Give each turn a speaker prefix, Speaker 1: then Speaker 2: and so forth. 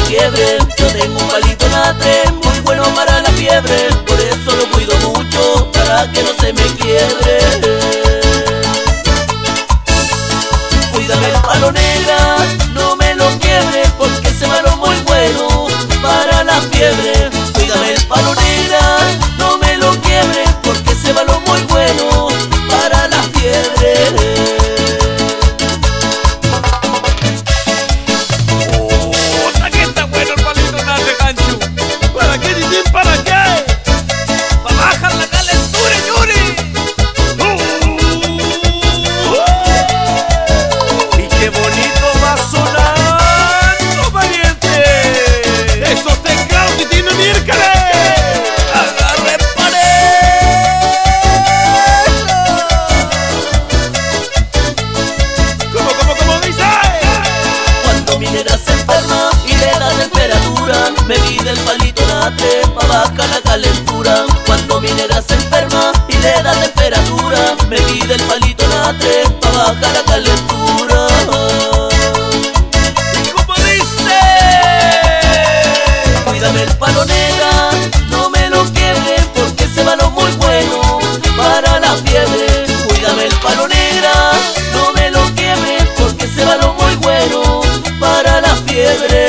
Speaker 1: fiebre. Yo tengo un palito natre muy bueno para la fiebre, por eso lo cuido mucho para que no se me quiebre. Cuídame el palo negra, no me lo quiebre, porque ese palo muy bueno para la fiebre. Cuídame el palo negra, no me lo quiebre, porque ese palo muy bueno para la fiebre. Me pide el palito natre pa' bajar la calentura. Cuando mi negra se enferma y le da temperatura, me pide el palito natre pa' bajar la calentura. ¿Y cómo dice? Cuídame el palo negra, no me lo quiebre, porque ese palo muy bueno para la fiebre. Cuídame el palo negra, no me lo quiebre, porque ese palo muy bueno para la fiebre.